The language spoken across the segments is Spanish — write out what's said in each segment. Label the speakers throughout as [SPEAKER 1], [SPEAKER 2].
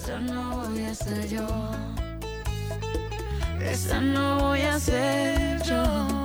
[SPEAKER 1] Esa no voy a ser yo. Esa no voy a ser yo.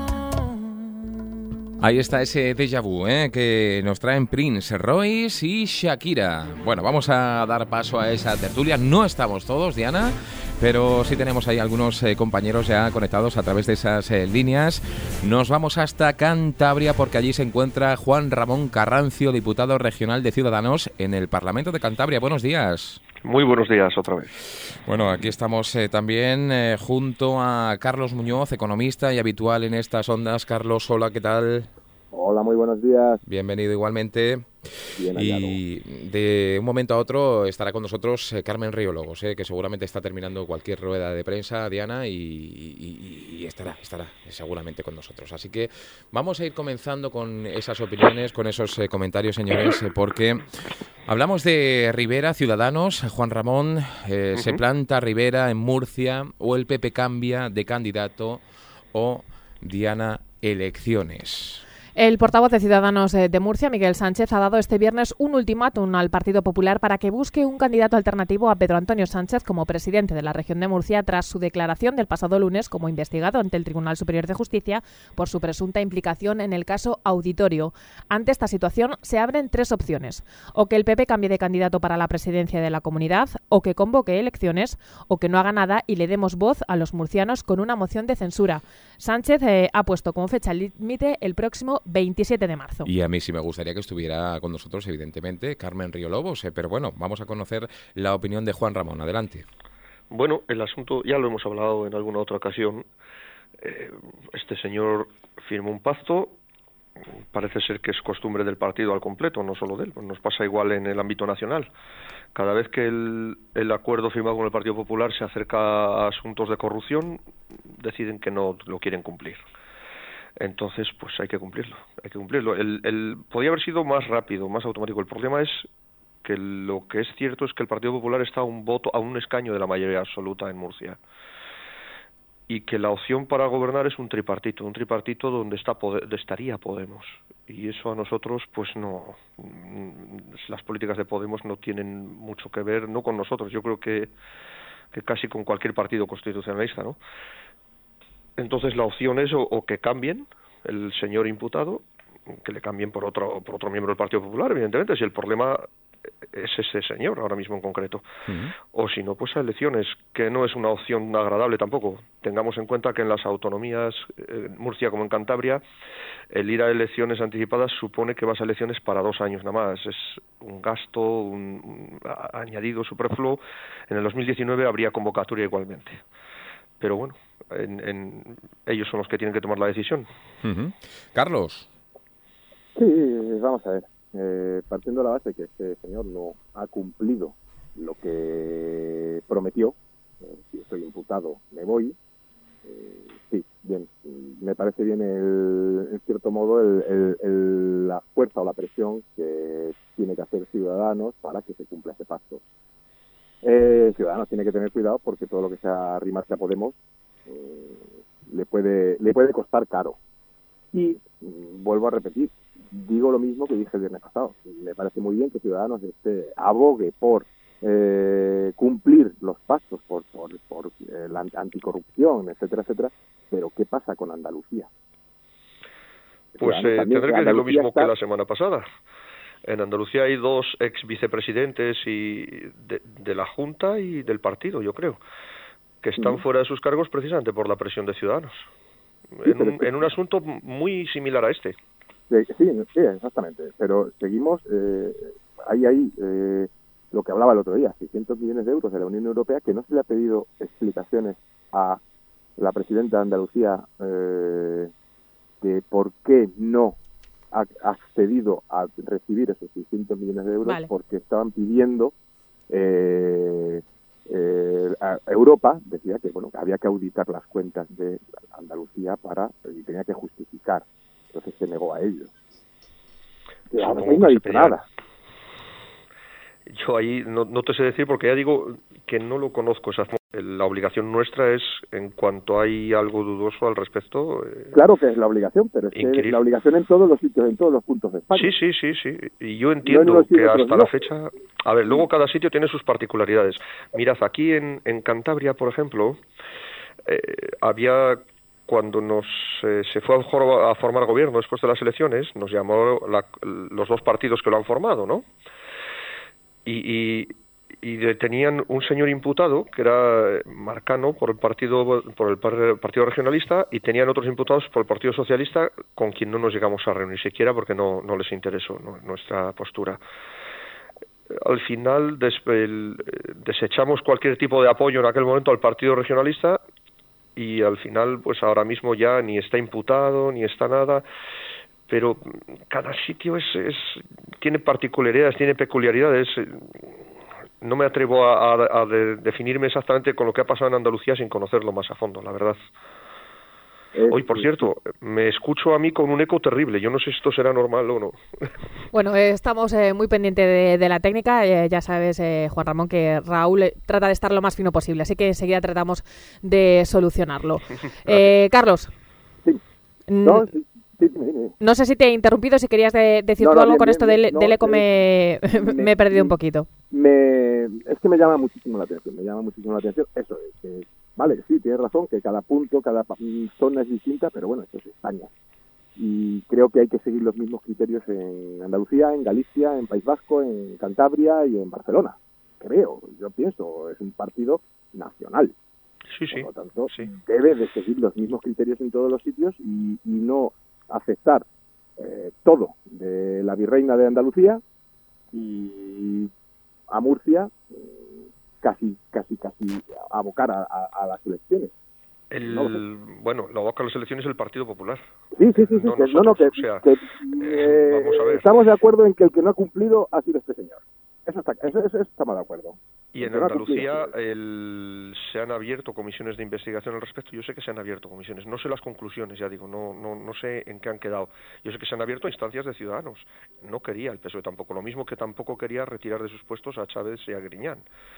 [SPEAKER 2] Ahí está ese déjà vu, que nos traen Prince Royce y Shakira. Bueno, vamos a dar paso a esa tertulia. No estamos todos, Diana, pero sí tenemos ahí algunos compañeros ya conectados a través de esas líneas. Nos vamos hasta Cantabria porque allí se encuentra Juan Ramón Carrancio, diputado regional de Ciudadanos en el Parlamento de Cantabria. Buenos días.
[SPEAKER 3] Muy buenos días otra vez.
[SPEAKER 2] Bueno, aquí estamos también junto a Carlos Muñoz, economista y habitual en estas ondas. Carlos, hola, ¿qué tal?
[SPEAKER 4] Hola, muy buenos días.
[SPEAKER 2] Bienvenido igualmente.
[SPEAKER 4] Bien hallado.
[SPEAKER 2] Y de un momento a otro estará con nosotros Carmen Riólogos, que seguramente está terminando cualquier rueda de prensa, Diana, y estará seguramente con nosotros. Así que vamos a ir comenzando con esas opiniones, con esos comentarios, señores, porque hablamos de Rivera, Ciudadanos. Juan Ramón, ¿se planta Rivera en Murcia o el PP cambia de candidato o Diana, elecciones?
[SPEAKER 5] El portavoz de Ciudadanos de Murcia, Miguel Sánchez, ha dado este viernes un ultimátum al Partido Popular para que busque un candidato alternativo a Pedro Antonio Sánchez como presidente de la región de Murcia tras su declaración del pasado lunes como investigado ante el Tribunal Superior de Justicia por su presunta implicación en el caso Auditorio. Ante esta situación se abren tres opciones: o que el PP cambie de candidato para la presidencia de la comunidad, o que convoque elecciones, o que no haga nada y le demos voz a los murcianos con una moción de censura. Sánchez ha puesto como fecha límite el próximo 27 de marzo.
[SPEAKER 2] Y a mí sí me gustaría que estuviera con nosotros, evidentemente, Carmen Riólogos, pero bueno, vamos a conocer la opinión de Juan Ramón. Adelante.
[SPEAKER 3] Bueno, el asunto ya lo hemos hablado en alguna otra ocasión. Este señor firmó un pacto, parece ser que es costumbre del partido al completo, no solo de él, nos pasa igual en el ámbito nacional. Cada vez que el acuerdo firmado con el Partido Popular se acerca a asuntos de corrupción, deciden que no lo quieren cumplir. Entonces, pues hay que cumplirlo. Podría haber sido más rápido, más automático. El problema es que lo que es cierto es que el Partido Popular está a un escaño de la mayoría absoluta en Murcia. Y que la opción para gobernar es un tripartito donde estaría Podemos. Y eso a nosotros, pues no, las políticas de Podemos no tienen mucho que ver, no con nosotros, yo creo que casi con cualquier partido constitucionalista, ¿no? Entonces la opción es o que cambien el señor imputado, que le cambien por otro miembro del Partido Popular, evidentemente, si el problema es ese señor ahora mismo en concreto. O si no, pues a elecciones, que no es una opción agradable tampoco. Tengamos en cuenta que en las autonomías, en Murcia como en Cantabria, el ir a elecciones anticipadas supone que vas a elecciones para 2 años nada más. Es un gasto, un añadido superfluo. En el 2019 habría convocatoria igualmente. Pero bueno, ellos son los que tienen que tomar la decisión.
[SPEAKER 2] Carlos.
[SPEAKER 4] Sí, vamos a ver. Partiendo de la base que este señor no ha cumplido lo que prometió, si estoy imputado me voy, sí, bien, me parece bien en cierto modo la fuerza o la presión que tiene que hacer Ciudadanos para que se cumpla ese pacto. Ciudadanos tiene que tener cuidado porque todo lo que sea arrimarse a Podemos le puede costar caro. Y vuelvo a repetir, digo lo mismo que dije el viernes pasado. Me parece muy bien que Ciudadanos abogue por cumplir los pactos, por la anticorrupción, etcétera, etcétera. Pero ¿qué pasa con Andalucía?
[SPEAKER 3] Pues tendré que decir lo mismo que la semana pasada. En Andalucía hay 2 ex vicepresidentes de la Junta y del partido, yo creo, que están fuera de sus cargos precisamente por la presión de Ciudadanos. En un asunto muy similar a este.
[SPEAKER 4] Sí, exactamente. Pero seguimos, ahí lo que hablaba el otro día, 600 millones de euros de la Unión Europea, que no se le ha pedido explicaciones a la presidenta de Andalucía de por qué no ha accedido a recibir esos 600 millones de euros, vale. Porque estaban pidiendo a Europa, decía que bueno, había que auditar las cuentas de Andalucía y tenía que justificar. Entonces se negó a ello. Ahora no ha dicho nada.
[SPEAKER 3] Yo ahí no te sé decir porque ya digo que no lo conozco esas La obligación nuestra es, en cuanto hay algo dudoso al respecto...
[SPEAKER 4] Claro que es la obligación, pero es que la obligación en todos los sitios, en todos los puntos de España.
[SPEAKER 3] Sí. Y yo entiendo que hasta la fecha... A ver, luego cada sitio tiene sus particularidades. Mirad, aquí en Cantabria, por ejemplo, había... Cuando se fue a formar gobierno después de las elecciones, nos llamó los dos partidos que lo han formado, ¿no? Y tenían un señor imputado que era Marcano por el partido regionalista, y tenían otros imputados por el Partido Socialista, con quien no nos llegamos a reunir siquiera porque no les interesó nuestra postura. Al final desechamos cualquier tipo de apoyo en aquel momento al Partido Regionalista, y al final pues ahora mismo ya ni está imputado ni está nada, pero cada sitio tiene particularidades, tiene peculiaridades. No me atrevo a definirme exactamente con lo que ha pasado en Andalucía sin conocerlo más a fondo, la verdad. Hoy, por cierto, me escucho a mí con un eco terrible. Yo no sé si esto será normal o no.
[SPEAKER 5] Bueno, estamos muy pendientes de la técnica. Ya sabes, Juan Ramón, que Raúl trata de estar lo más fino posible, así que enseguida tratamos de solucionarlo. Carlos.
[SPEAKER 4] Sí.
[SPEAKER 5] No sé si te he interrumpido, si querías decir tú algo con esto del eco, me he perdido un poquito.
[SPEAKER 4] Es que me llama muchísimo la atención, eso es que, vale, sí, tienes razón, que cada punto, cada zona es distinta, pero bueno, esto es España. Y creo que hay que seguir los mismos criterios en Andalucía, en Galicia, en País Vasco, en Cantabria y en Barcelona. Yo pienso, es un partido nacional.
[SPEAKER 3] Sí.
[SPEAKER 4] Por lo tanto, debe de seguir los mismos criterios en todos los sitios y no aceptar todo de la virreina de Andalucía y a Murcia casi abocar a las elecciones.
[SPEAKER 3] Bueno, lo aboca a las elecciones el Partido Popular.
[SPEAKER 4] Sí.
[SPEAKER 3] Vamos a ver.
[SPEAKER 4] Estamos de acuerdo en que el que no ha cumplido ha sido este señor. Eso estamos de acuerdo.
[SPEAKER 3] Y en Andalucía se han abierto comisiones de investigación al respecto. Yo sé que se han abierto comisiones, no sé las conclusiones, ya digo, no sé en qué han quedado. Yo sé que se han abierto instancias de Ciudadanos. No quería el PSOE tampoco, lo mismo que tampoco quería retirar de sus puestos a Chávez y a Griñán.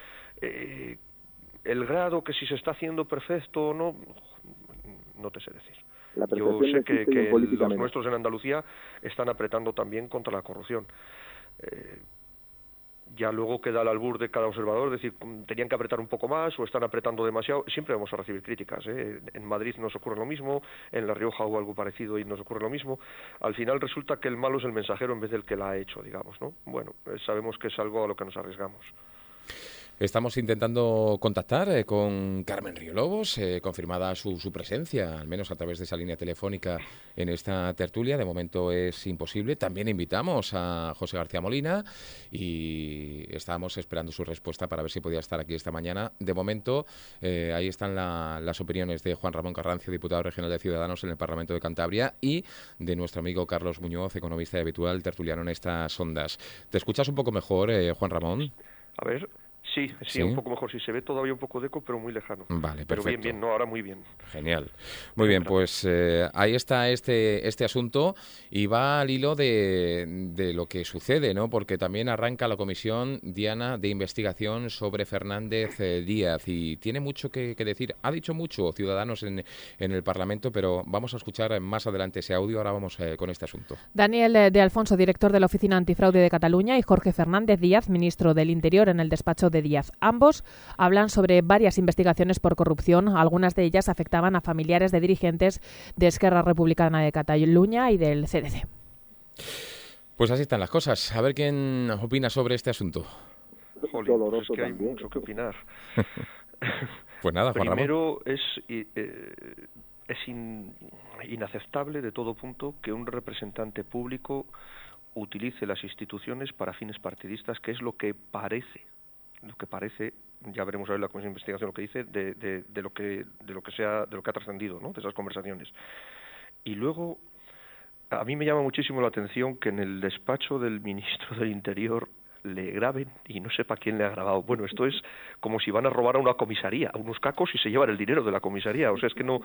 [SPEAKER 3] El grado, que si se está haciendo perfecto o no te sé decir. Yo sé que los nuestros en Andalucía están apretando también contra la corrupción. Ya luego queda al albur de cada observador, es decir, tenían que apretar un poco más o están apretando demasiado. Siempre vamos a recibir críticas, ¿eh? En Madrid nos ocurre lo mismo, en La Rioja hubo algo parecido y nos ocurre lo mismo. Al final resulta que el malo es el mensajero en vez del que la ha hecho, digamos, ¿no? Bueno, sabemos que es algo a lo que nos arriesgamos.
[SPEAKER 2] Estamos intentando contactar con Carmen Río Lobos, confirmada su presencia, al menos a través de esa línea telefónica en esta tertulia. De momento es imposible. También invitamos a José García Molina y estábamos esperando su respuesta para ver si podía estar aquí esta mañana. De momento, ahí están las opiniones de Juan Ramón Carrancio, diputado regional de Ciudadanos en el Parlamento de Cantabria, y de nuestro amigo Carlos Muñoz, economista y habitual tertuliano en estas ondas. ¿Te escuchas un poco mejor, Juan Ramón?
[SPEAKER 3] A ver... Sí, un poco mejor. Sí, se ve todavía un poco de eco, pero muy lejano.
[SPEAKER 2] Vale, perfecto.
[SPEAKER 3] Pero bien, ahora muy bien.
[SPEAKER 2] Genial. Muy bien, pues ahí está este asunto y va al hilo de lo que sucede, ¿no? Porque también arranca la comisión, Diana, de investigación sobre Fernández Díaz y tiene mucho que decir. Ha dicho mucho Ciudadanos en el Parlamento, pero vamos a escuchar más adelante ese audio. Ahora vamos con este asunto.
[SPEAKER 5] Daniel de Alfonso, director de la Oficina Antifraude de Cataluña, y Jorge Fernández Díaz, ministro del Interior en el despacho de Díaz. Ambos hablan sobre varias investigaciones por corrupción. Algunas de ellas afectaban a familiares de dirigentes de Esquerra Republicana de Cataluña y del CDC.
[SPEAKER 2] Pues así están las cosas. A ver quién opina sobre este asunto.
[SPEAKER 3] Jolín, pues es que hay mucho que opinar.
[SPEAKER 2] Pues nada, Juan Ramón.
[SPEAKER 3] Primero, es inaceptable de todo punto que un representante público utilice las instituciones para fines partidistas, que es lo que parece, ya veremos a ver la comisión de investigación lo que dice de lo que ha trascendido, ¿no? De esas conversaciones. Y luego a mí me llama muchísimo la atención que en el despacho del ministro del Interior le graben y no sepa quién le ha grabado. Bueno, esto es como si van a robar a una comisaría, a unos cacos, y se llevan el dinero de la comisaría. O sea, es que no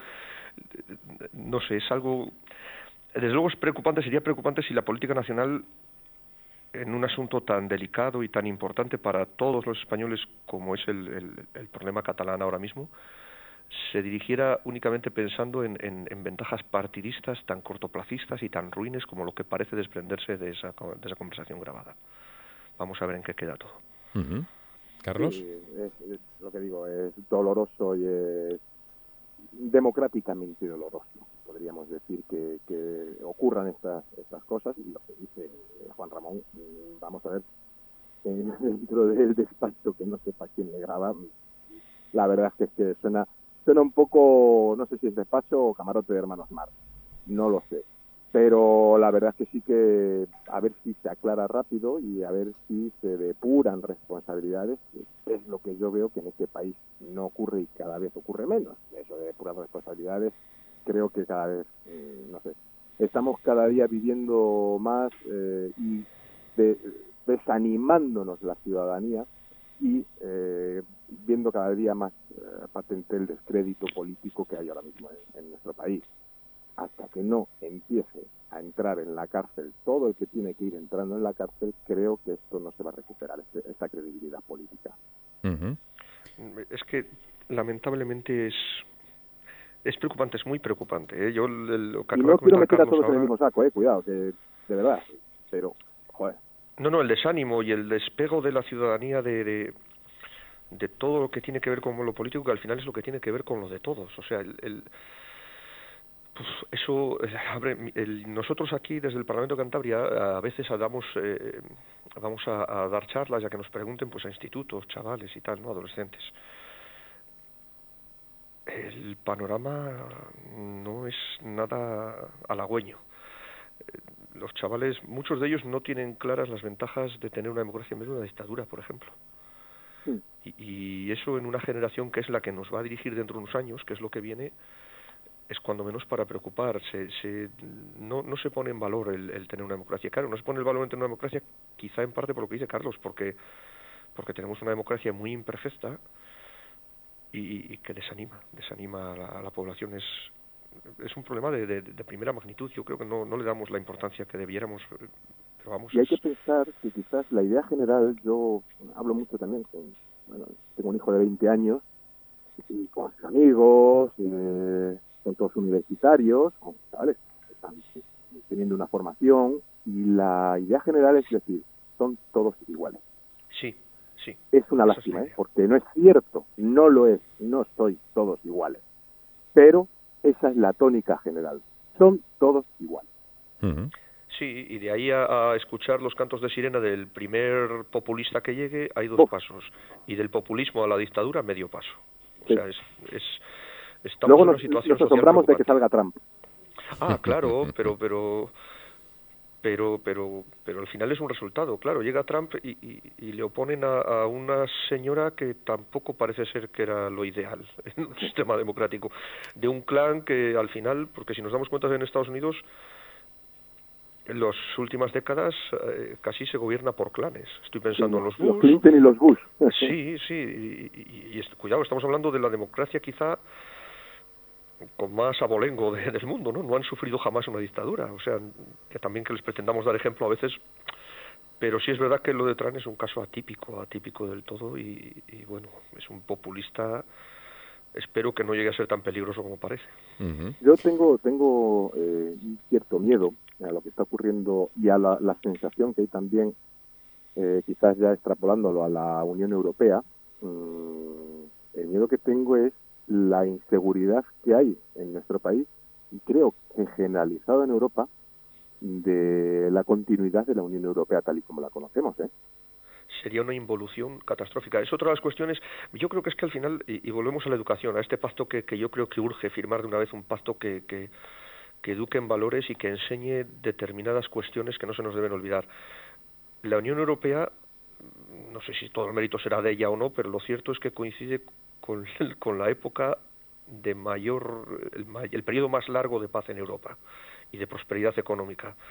[SPEAKER 3] sé, es algo... Desde luego es preocupante, sería preocupante si la política nacional en un asunto tan delicado y tan importante para todos los españoles como es el problema catalán ahora mismo, se dirigiera únicamente pensando en ventajas partidistas tan cortoplacistas y tan ruines como lo que parece desprenderse de esa conversación grabada. Vamos a ver en qué queda todo.
[SPEAKER 2] Uh-huh. Carlos.
[SPEAKER 4] Sí, es lo que digo, es doloroso y es democráticamente doloroso. Podríamos decir que ocurran estas cosas, y lo que dice Juan Ramón, vamos a ver, dentro del despacho que no sepa quién le graba, la verdad es que suena un poco, no sé si es despacho o camarote de Hermanos Mar, no lo sé, pero la verdad es que sí que a ver si se aclara rápido y a ver si se depuran responsabilidades, que es lo que yo veo que en este país no ocurre y cada vez ocurre menos. Eso de depurar responsabilidades, creo que cada vez, no sé, estamos cada día viviendo más y desanimándonos la ciudadanía y viendo cada día más patente el descrédito político que hay ahora mismo en nuestro país. Hasta que no empiece a entrar en la cárcel todo el que tiene que ir entrando en la cárcel, creo que esto no se va a recuperar, esta credibilidad política.
[SPEAKER 2] Uh-huh.
[SPEAKER 3] Es que lamentablemente es preocupante, es muy preocupante, ¿eh? Yo lo que
[SPEAKER 4] y no quiero meter a todos
[SPEAKER 3] ahora...
[SPEAKER 4] en el mismo saco, cuidado, que de verdad, pero, joder.
[SPEAKER 3] No, el desánimo y el despego de la ciudadanía de todo lo que tiene que ver con lo político, que al final es lo que tiene que ver con lo de todos. O sea, pues eso, nosotros aquí desde el Parlamento de Cantabria a veces vamos a dar charlas, ya que nos pregunten, pues a institutos, chavales y tal, ¿no? Adolescentes. El panorama no es nada halagüeño. Los chavales, muchos de ellos no tienen claras las ventajas de tener una democracia en vez de una dictadura, por ejemplo. Sí. Y eso en una generación que es la que nos va a dirigir dentro de unos años, que es lo que viene, es cuando menos para preocupar. No se pone en valor el tener una democracia. Claro, no se pone el valor en tener una democracia, quizá en parte por lo que dice Carlos, porque tenemos una democracia muy imperfecta y que desanima a la población. Es un problema de primera magnitud. Yo creo que no le damos la importancia que debiéramos, pero vamos.
[SPEAKER 4] Y hay que pensar que quizás la idea general, yo hablo mucho también tengo un hijo de 20 años, y con sus amigos, con todos universitarios, con chavales que están teniendo una formación, y la idea general es decir, son todos iguales.
[SPEAKER 3] Sí.
[SPEAKER 4] Es una lástima, porque no es cierto, no lo es, no soy todos iguales. Pero esa es la tónica general, son todos iguales.
[SPEAKER 2] Uh-huh.
[SPEAKER 3] Sí, y de ahí a escuchar los cantos de sirena del primer populista que llegue, hay dos pasos. Y del populismo a la dictadura, medio paso. O sea, estamos
[SPEAKER 4] luego
[SPEAKER 3] en una situación
[SPEAKER 4] nos asombramos de que salga Trump.
[SPEAKER 3] Ah, claro, pero al final es un resultado. Claro, llega Trump y le oponen a una señora que tampoco parece ser que era lo ideal en un sistema democrático, de un clan que al final, porque si nos damos cuenta en Estados Unidos, en las últimas décadas casi se gobierna por clanes. Estoy pensando en los Bush.
[SPEAKER 4] Los Clinton y los Bush.
[SPEAKER 3] Sí, y cuidado, estamos hablando de la democracia quizá con más abolengo del mundo, ¿no? No han sufrido jamás una dictadura, o sea, que también que les pretendamos dar ejemplo a veces, pero sí es verdad que lo de Trump es un caso atípico del todo y bueno, es un populista. Espero que no llegue a ser tan peligroso como parece.
[SPEAKER 2] Uh-huh.
[SPEAKER 4] Yo tengo un cierto miedo a lo que está ocurriendo y a la sensación que hay también, quizás ya extrapolándolo a la Unión Europea. El miedo que tengo es la inseguridad que hay en nuestro país, y creo que generalizado en Europa, de la continuidad de la Unión Europea tal y como la conocemos,
[SPEAKER 3] Sería una involución catastrófica. Es otra de las cuestiones. Yo creo que es que al final, y volvemos a la educación, a este pacto que yo creo que urge firmar de una vez, un pacto que eduque en valores y que enseñe determinadas cuestiones que no se nos deben olvidar. La Unión Europea, no sé si todo el mérito será de ella o no, pero lo cierto es que coincide con la época de el periodo más largo de paz en Europa y de prosperidad económica.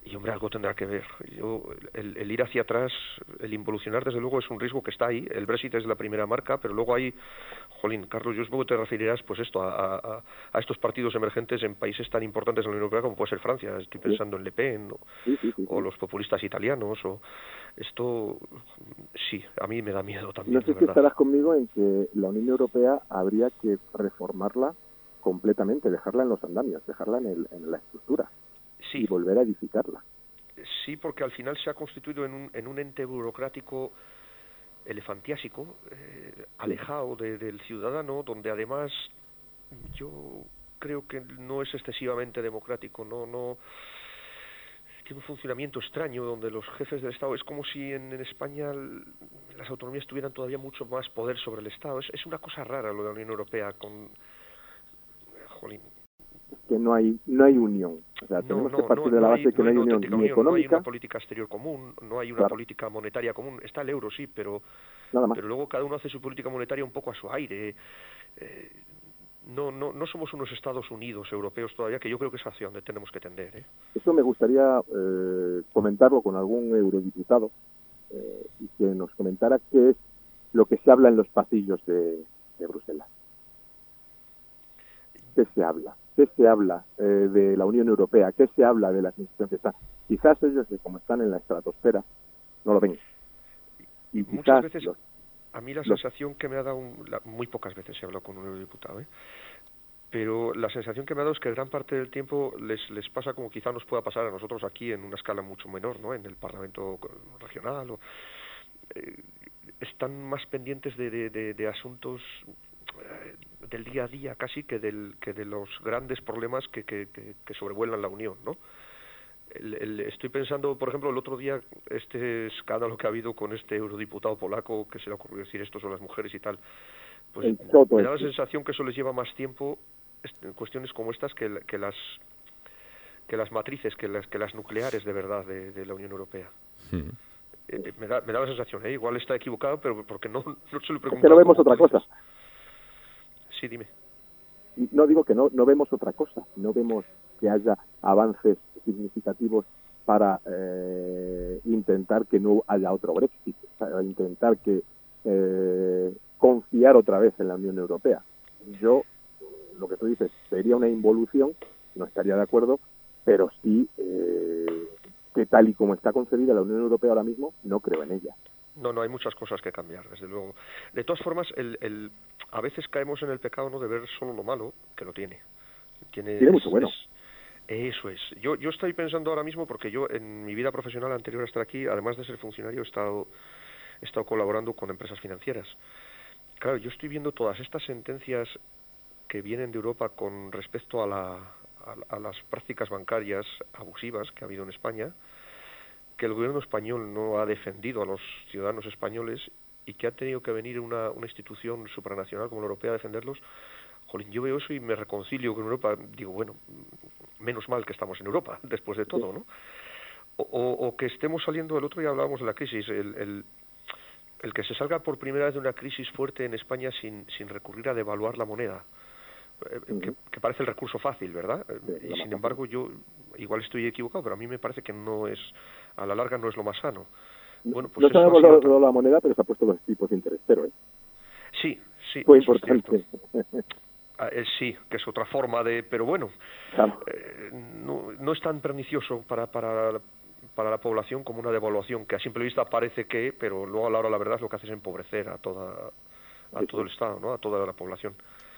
[SPEAKER 3] Y, hombre, algo tendrá que ver. El ir hacia atrás, el involucionar, desde luego, es un riesgo que está ahí. El Brexit es la primera marca, pero luego hay, jolín, Carlos, yo supongo que te referirás, pues esto, a estos partidos emergentes en países tan importantes en la Unión Europea como puede ser Francia. Estoy pensando en Le Pen, o los populistas italianos, o esto, sí, a mí me da miedo también.
[SPEAKER 4] No sé si estarás conmigo en que la Unión Europea habría que reformarla completamente, dejarla en los andamios, dejarla en la estructura. Sí. Y volver a edificarla.
[SPEAKER 3] Sí, porque al final se ha constituido en un ente burocrático elefantiásico, alejado del ciudadano, donde además yo creo que no es excesivamente democrático, no tiene un funcionamiento extraño, donde los jefes del Estado, es como si en España las autonomías tuvieran todavía mucho más poder sobre el Estado. Es una cosa rara lo de la Unión Europea, jolín.
[SPEAKER 4] Que no hay unión. O sea, tenemos que partir de la base que no hay unión ni económica.
[SPEAKER 3] No hay una política exterior común, no hay una política monetaria común. Está el euro, sí, pero luego cada uno hace su política monetaria un poco a su aire. No somos unos Estados Unidos europeos todavía, que yo creo que es hacia donde tenemos que tender.
[SPEAKER 4] Eso me gustaría comentarlo con algún eurodiputado y que nos comentara qué es lo que se habla en los pasillos de Bruselas. ¿Qué se habla? ¿Qué se habla de la Unión Europea? ¿Qué se habla de las instituciones que están? Quizás ellos, como están en la estratosfera, no lo ven.
[SPEAKER 3] Y muchas veces, a mí la sensación que me ha dado, muy pocas veces he hablado con un eurodiputado, pero la sensación que me ha dado es que gran parte del tiempo les pasa como quizá nos pueda pasar a nosotros aquí en una escala mucho menor, ¿no? En el Parlamento regional. Están más pendientes de asuntos del día a día casi que de los grandes problemas que sobrevuelan la Unión, ¿no? Estoy pensando, por ejemplo, el otro día este escándalo que ha habido con este eurodiputado polaco que se le ocurrió decir esto sobre las mujeres y tal, pues me da la sensación que eso les lleva más tiempo en cuestiones como estas que las matrices, que las nucleares de verdad de la Unión Europea. Me da la sensación, igual está equivocado, pero porque no se lo pregunto.
[SPEAKER 4] Es que no vemos otra cosa.
[SPEAKER 3] Sí, dime.
[SPEAKER 4] No digo que no vemos otra cosa, no vemos que haya avances significativos para intentar que no haya otro Brexit, para intentar que confiar otra vez en la Unión Europea. Yo, lo que tú dices, sería una involución, no estaría de acuerdo, pero sí que tal y como está concebida la Unión Europea ahora mismo, no creo en ella.
[SPEAKER 3] No, hay muchas cosas que cambiar, desde luego. De todas formas, a veces caemos en el pecado, ¿no?, de ver solo lo malo, que lo tiene.
[SPEAKER 4] Tiene mucho bueno.
[SPEAKER 3] Eso es. Yo estoy pensando ahora mismo, porque yo en mi vida profesional anterior a estar aquí, además de ser funcionario, he estado colaborando con empresas financieras. Claro, yo estoy viendo todas estas sentencias que vienen de Europa con respecto a las prácticas bancarias abusivas que ha habido en España, que el gobierno español no ha defendido a los ciudadanos españoles y que ha tenido que venir una institución supranacional como la europea a defenderlos. Jolín, yo veo eso y me reconcilio con Europa. Digo, bueno, menos mal que estamos en Europa, después de todo, ¿no? O que estemos saliendo, el otro día hablábamos de la crisis, el que se salga por primera vez de una crisis fuerte en España sin recurrir a devaluar la moneda, que parece el recurso fácil, ¿verdad? Y sin embargo yo igual estoy equivocado, pero a mí me parece que no es, a la larga no es lo más sano. Bueno, pues
[SPEAKER 4] no sabemos la moneda, pero se ha puesto los tipos de interés cero,
[SPEAKER 3] Sí.
[SPEAKER 4] Fue importante.
[SPEAKER 3] Sí, que es otra forma de, pero bueno,
[SPEAKER 4] claro.
[SPEAKER 3] No es tan pernicioso para la población como una devaluación, que a simple vista parece que, pero luego a la hora la verdad es lo que hace es empobrecer a todo el Estado, ¿no? A toda la población.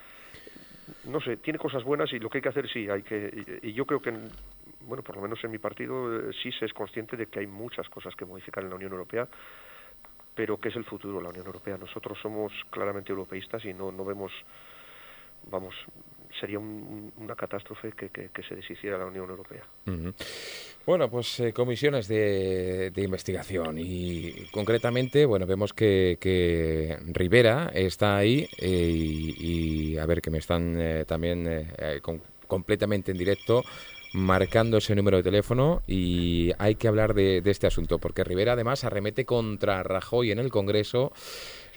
[SPEAKER 3] No sé, tiene cosas buenas y lo que hay que hacer y yo creo que, bueno, por lo menos en mi partido sí se es consciente de que hay muchas cosas que modificar en la Unión Europea, pero que es el futuro de la Unión Europea. Nosotros somos claramente europeístas y no vemos, vamos, sería una catástrofe que se deshiciera la Unión Europea.
[SPEAKER 2] Uh-huh. Bueno, pues comisiones de investigación y concretamente, bueno, vemos que Rivera está ahí y a ver, que me están también completamente en directo marcando ese número de teléfono y hay que hablar de este asunto porque Rivera además arremete contra Rajoy en el Congreso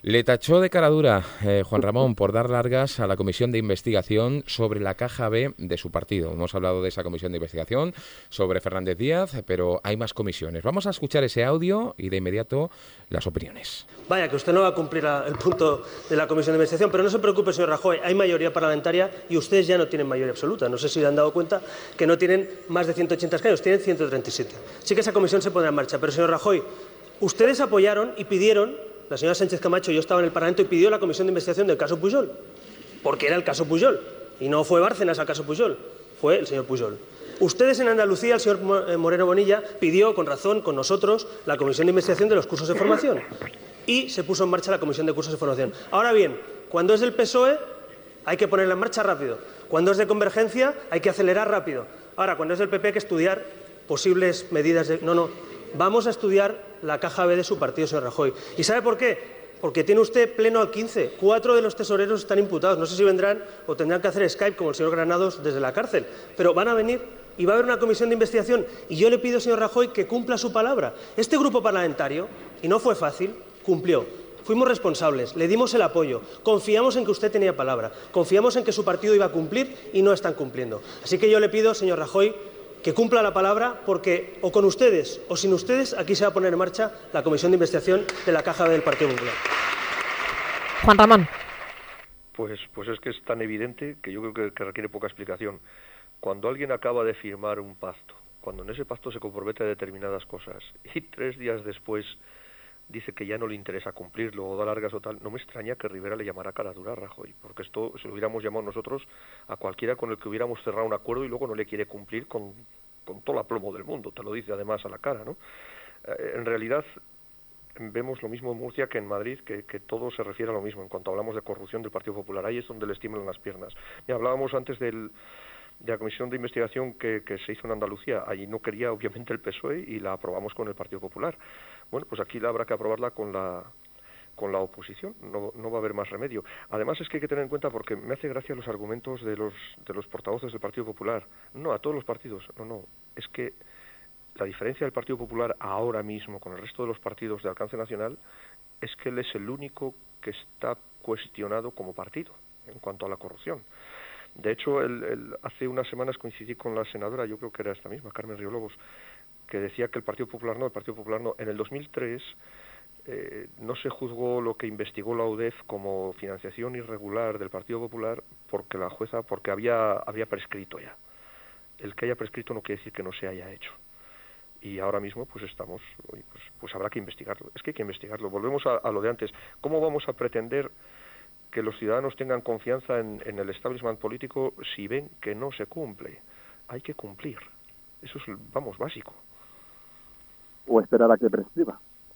[SPEAKER 2] Le tachó de cara dura Juan Ramón por dar largas a la comisión de investigación sobre la caja B de su partido. Hemos hablado de esa comisión de investigación sobre Fernández Díaz, pero hay más comisiones. Vamos a escuchar ese audio y de inmediato las opiniones.
[SPEAKER 6] Vaya, que usted no va a cumplir el punto de la comisión de investigación, pero no se preocupe, señor Rajoy, hay mayoría parlamentaria y ustedes ya no tienen mayoría absoluta. No sé si le han dado cuenta que no tienen más de 180 escaños, tienen 137. Sí que esa comisión se pondrá en marcha, pero señor Rajoy, ustedes apoyaron y pidieron. La señora Sánchez Camacho, yo estaba en el Parlamento y pidió la comisión de investigación del caso Pujol, porque era el caso Pujol, y no fue Bárcenas al caso Pujol, fue el señor Pujol. Ustedes en Andalucía, el señor Moreno Bonilla, pidió, con razón, con nosotros, la comisión de investigación de los cursos de formación, y se puso en marcha la comisión de cursos de formación. Ahora bien, cuando es del PSOE, hay que ponerla en marcha rápido. Cuando es de Convergencia, hay que acelerar rápido. Ahora, cuando es del PP, hay que estudiar posibles medidas de... No. Vamos a estudiar la caja B de su partido, señor Rajoy. ¿Y sabe por qué? Porque tiene usted pleno al 15. 4 de los tesoreros están imputados. No sé si vendrán o tendrán que hacer Skype como el señor Granados desde la cárcel. Pero van a venir y va a haber una comisión de investigación. Y yo le pido, señor Rajoy, que cumpla su palabra. Este grupo parlamentario, y no fue fácil, cumplió. Fuimos responsables, le dimos el apoyo, confiamos en que usted tenía palabra, confiamos en que su partido iba a cumplir y no están cumpliendo. Así que yo le pido, señor Rajoy, que cumpla la palabra, porque o con ustedes o sin ustedes aquí se va a poner en marcha la comisión de investigación de la caja B del Partido Popular.
[SPEAKER 5] Juan Ramón.
[SPEAKER 3] Pues es que es tan evidente que yo creo que requiere poca explicación. Cuando alguien acaba de firmar un pacto, cuando en ese pacto se compromete a determinadas cosas y 3 días después dice que ya no le interesa cumplirlo o da largas o tal, no me extraña que Rivera le llamara cara dura a Rajoy, porque esto se lo hubiéramos llamado nosotros a cualquiera con el que hubiéramos cerrado un acuerdo y luego no le quiere cumplir con todo el aplomo del mundo, te lo dice además a la cara, ¿no? En realidad vemos lo mismo en Murcia que en Madrid, que todo se refiere a lo mismo en cuanto hablamos de corrupción del Partido Popular. Ahí es donde les tiemblan las piernas. Y hablábamos antes de la comisión de investigación que se hizo en Andalucía. Allí no quería obviamente el PSOE y la aprobamos con el Partido Popular. Bueno, pues aquí habrá que aprobarla con la oposición, no va a haber más remedio. Además es que hay que tener en cuenta, porque me hace gracia los argumentos de los portavoces del Partido Popular. No, a todos los partidos, no, es que la diferencia del Partido Popular ahora mismo con el resto de los partidos de alcance nacional es que él es el único que está cuestionado como partido en cuanto a la corrupción. De hecho, hace unas semanas coincidí con la senadora, yo creo que era esta misma, Carmen Riolobos, que decía que el Partido Popular no. En el 2003 no se juzgó lo que investigó la UDEF como financiación irregular del Partido Popular porque la jueza, porque había prescrito ya. El que haya prescrito no quiere decir que no se haya hecho. Y ahora mismo pues estamos, pues habrá que investigarlo. Es que hay que investigarlo. Volvemos a lo de antes. ¿Cómo vamos a pretender que los ciudadanos tengan confianza en el establishment político si ven que no se cumple? Hay que cumplir. Eso es, básico.
[SPEAKER 4] O esperar a que prescriba.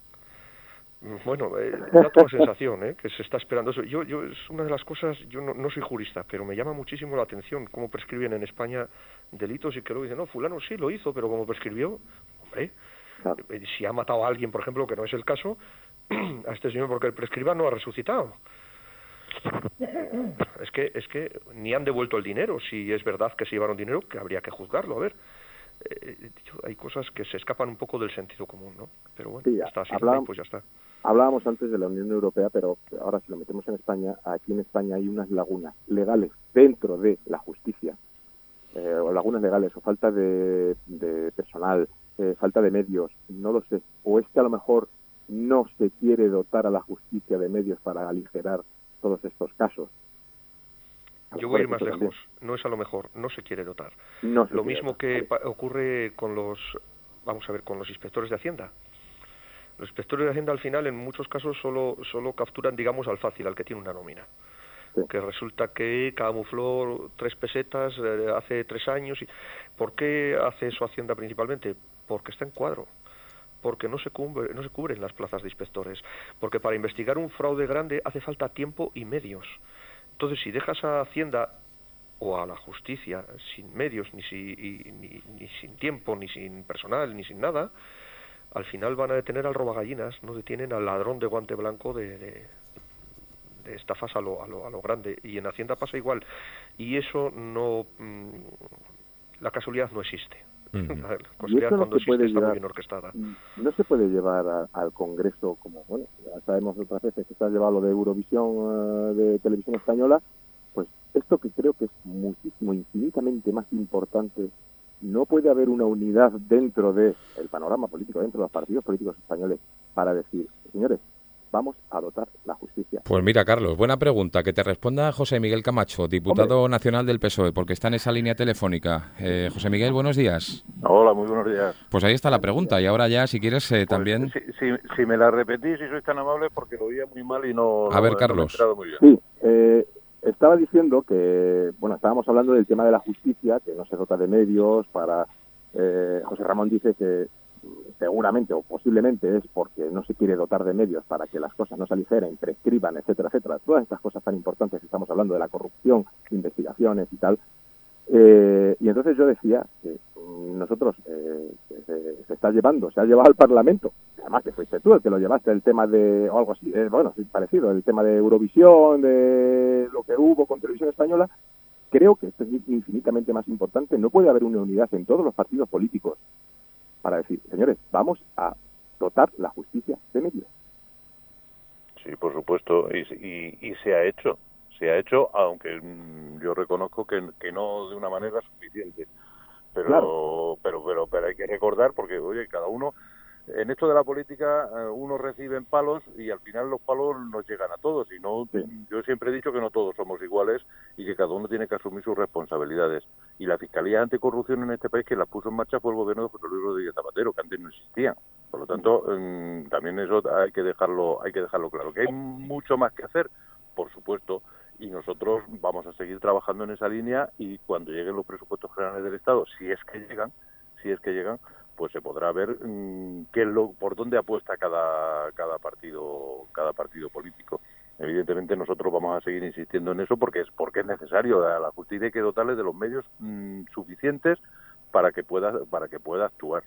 [SPEAKER 3] Bueno, da toda la sensación que se está esperando eso. Yo es una de las cosas, yo no soy jurista, pero me llama muchísimo la atención cómo prescriben en España delitos y que luego dicen, no, fulano sí lo hizo, pero como prescribió, hombre, claro. Si ha matado a alguien, por ejemplo, que no es el caso, a este señor porque el prescriba no ha resucitado. Es que ni han devuelto el dinero. Si es verdad que se llevaron dinero, que habría que juzgarlo. A ver, hay cosas que se escapan un poco del sentido común, ¿no? Pero bueno, sí, está así, pues ya está.
[SPEAKER 4] Hablábamos antes de la Unión Europea, pero ahora si lo metemos en España, aquí en España hay unas lagunas legales dentro de la justicia, o lagunas legales, o falta de personal, falta de medios, no lo sé. O es que a lo mejor no se quiere dotar a la justicia de medios para aligerar todos estos casos.
[SPEAKER 3] Yo voy a ir más lejos. No es a lo mejor, no se quiere dotar. Lo mismo que ocurre con los inspectores de Hacienda. Los inspectores de Hacienda al final en muchos casos solo capturan, digamos, al fácil, al que tiene una nómina. Sí. Que resulta que camufló 3 pesetas hace 3 años. ¿Por qué hace eso Hacienda principalmente? Porque está en cuadro. Porque no se cubren las plazas de inspectores. Porque para investigar un fraude grande hace falta tiempo y medios. Entonces, si dejas a Hacienda o a la justicia sin medios, ni sin tiempo, ni sin personal, ni sin nada, al final van a detener al robagallinas, no detienen al ladrón de guante blanco de estafas a lo grande. Y en Hacienda pasa igual. Y eso no... la casualidad no existe. La
[SPEAKER 4] Y
[SPEAKER 3] casualidad
[SPEAKER 4] eso no
[SPEAKER 3] cuando
[SPEAKER 4] se puede
[SPEAKER 3] existe está muy
[SPEAKER 4] llevar,
[SPEAKER 3] bien orquestada.
[SPEAKER 4] no se puede llevar al Congreso como, bueno, ya sabemos otras veces que se ha llevado lo de Eurovisión de Televisión Española, pues esto que creo que es muchísimo, infinitamente más importante. No puede haber una unidad dentro del panorama político, dentro de los partidos políticos españoles, para decir, señores, vamos a dotar la justicia.
[SPEAKER 2] Pues mira, Carlos, buena pregunta. Que te responda José Miguel Camacho, diputado nacional del PSOE, porque está en esa línea telefónica. José Miguel, buenos días.
[SPEAKER 7] Hola, muy buenos días.
[SPEAKER 2] Pues ahí está la pregunta. Y ahora ya, si quieres,
[SPEAKER 7] Pues,
[SPEAKER 2] también...
[SPEAKER 7] Si me la repetís, si sois tan amables, porque lo oía muy mal y no...
[SPEAKER 2] A ver,
[SPEAKER 7] no
[SPEAKER 2] Carlos.
[SPEAKER 7] me he enterado muy bien.
[SPEAKER 4] Sí, estaba diciendo que, bueno, estábamos hablando del tema de la justicia, que no se dota de medios para... José Ramón dice que seguramente o posiblemente es porque no se quiere dotar de medios para que las cosas no se aligeren, prescriban, etcétera, etcétera. Todas estas cosas tan importantes que estamos hablando de la corrupción, investigaciones y tal. Y entonces yo decía que nosotros se está llevando, se ha llevado al Parlamento, además que fuiste tú el que lo llevaste, el tema de, o algo así, bueno, sí, parecido, el tema de Eurovisión, de lo que hubo con Televisión Española. Creo que esto es infinitamente más importante. No puede haber una unidad en todos los partidos políticos para decir, señores, vamos a dotar la justicia de medios.
[SPEAKER 7] Sí, por supuesto, y se ha hecho. Se ha hecho, aunque yo reconozco que no de una manera suficiente. Pero,
[SPEAKER 4] Claro.
[SPEAKER 7] pero hay que recordar, porque, oye, cada uno... En esto de la política, unos reciben palos y al final los palos nos llegan a todos. Y no,
[SPEAKER 4] Sí.
[SPEAKER 7] yo siempre he dicho que no todos somos iguales y que cada uno tiene que asumir sus responsabilidades. Y la Fiscalía Anticorrupción en este país, que la puso en marcha, fue el gobierno de José Luis Rodríguez Zapatero, que antes no existía. Por lo tanto, también eso hay que dejarlo claro. Que hay mucho más que hacer, por supuesto, y nosotros vamos a seguir trabajando en esa línea, y cuando lleguen los presupuestos generales del Estado, si es que llegan, pues se podrá ver por dónde apuesta cada partido político. Evidentemente nosotros vamos a seguir insistiendo en eso porque es necesario. A la justicia hay que dotarle de los medios suficientes para que pueda actuar.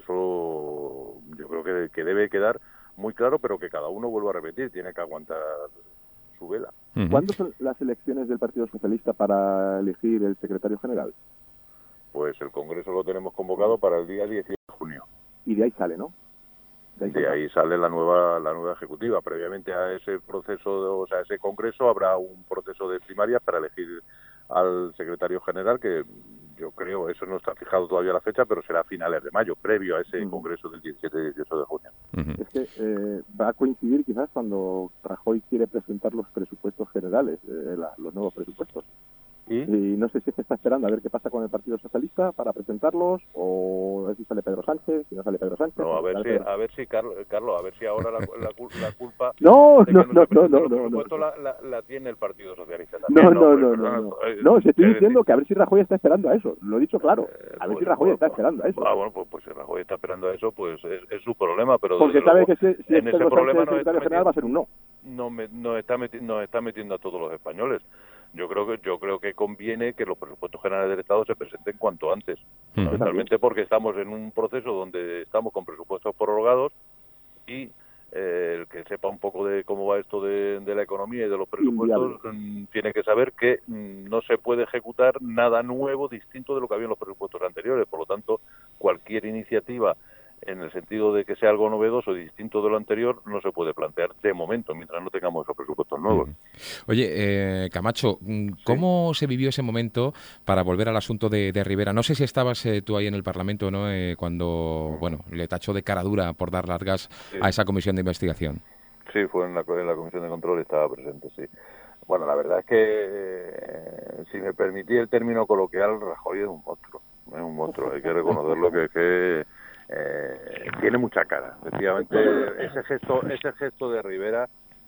[SPEAKER 7] Eso yo creo que debe quedar muy claro, pero que cada uno, vuelvo a repetir, tiene que aguantar su vela.
[SPEAKER 2] Uh-huh.
[SPEAKER 4] ¿Cuándo son las elecciones del Partido Socialista para elegir el secretario general?
[SPEAKER 7] Pues el Congreso lo tenemos convocado para el día 18 de junio.
[SPEAKER 4] Y de ahí sale, ¿no?
[SPEAKER 7] De ahí sale la nueva ejecutiva. Previamente a ese proceso, a ese Congreso, habrá un proceso de primarias para elegir al secretario general, que yo creo, eso no está fijado todavía la fecha, pero será a finales de mayo, previo a ese Congreso del 17 y 18 de junio.
[SPEAKER 4] Es que va a coincidir quizás cuando Rajoy quiere presentar los presupuestos generales, los nuevos presupuestos. Y no sé si se está esperando a ver qué pasa con el Partido Socialista para presentarlos, o a ver si sale Pedro Sánchez, si no sale Pedro Sánchez.
[SPEAKER 7] No, a ver si Carlos, a ver si ahora la culpa
[SPEAKER 4] No,
[SPEAKER 7] la tiene el Partido Socialista también.
[SPEAKER 4] No, se estoy diciendo que a ver si Rajoy está esperando a eso. Lo he dicho claro. A ver si Rajoy está esperando a eso.
[SPEAKER 7] Bueno, pues si Rajoy está esperando a eso, pues es su problema, pero
[SPEAKER 4] porque sabe que si es
[SPEAKER 7] en ese
[SPEAKER 4] Pedro
[SPEAKER 7] problema
[SPEAKER 4] Sánchez, el secretario general va a ser un no.
[SPEAKER 7] Nos está metiendo a todos los españoles. Yo creo que conviene que los presupuestos generales del Estado se presenten cuanto antes, fundamentalmente porque estamos en un proceso donde estamos con presupuestos prorrogados, y el que sepa un poco de cómo va esto de la economía y de los presupuestos tiene que saber que no se puede ejecutar nada nuevo distinto de lo que había en los presupuestos anteriores. Por lo tanto, cualquier iniciativa en el sentido de que sea algo novedoso y distinto de lo anterior no se puede plantear de momento, mientras no tengamos esos presupuestos nuevos.
[SPEAKER 2] Oye, Camacho, ¿cómo se vivió ese momento, para volver al asunto de Rivera? No sé si estabas tú ahí en el Parlamento, ¿no?, cuando le tachó de cara dura por dar largas a esa comisión de investigación.
[SPEAKER 7] Sí, fue en la comisión de control, estaba presente, sí. Bueno, la verdad es que, si me permití el término coloquial, Rajoy es un monstruo, hay que reconocerlo, que tiene mucha cara. Efectivamente, ese gesto de Rivera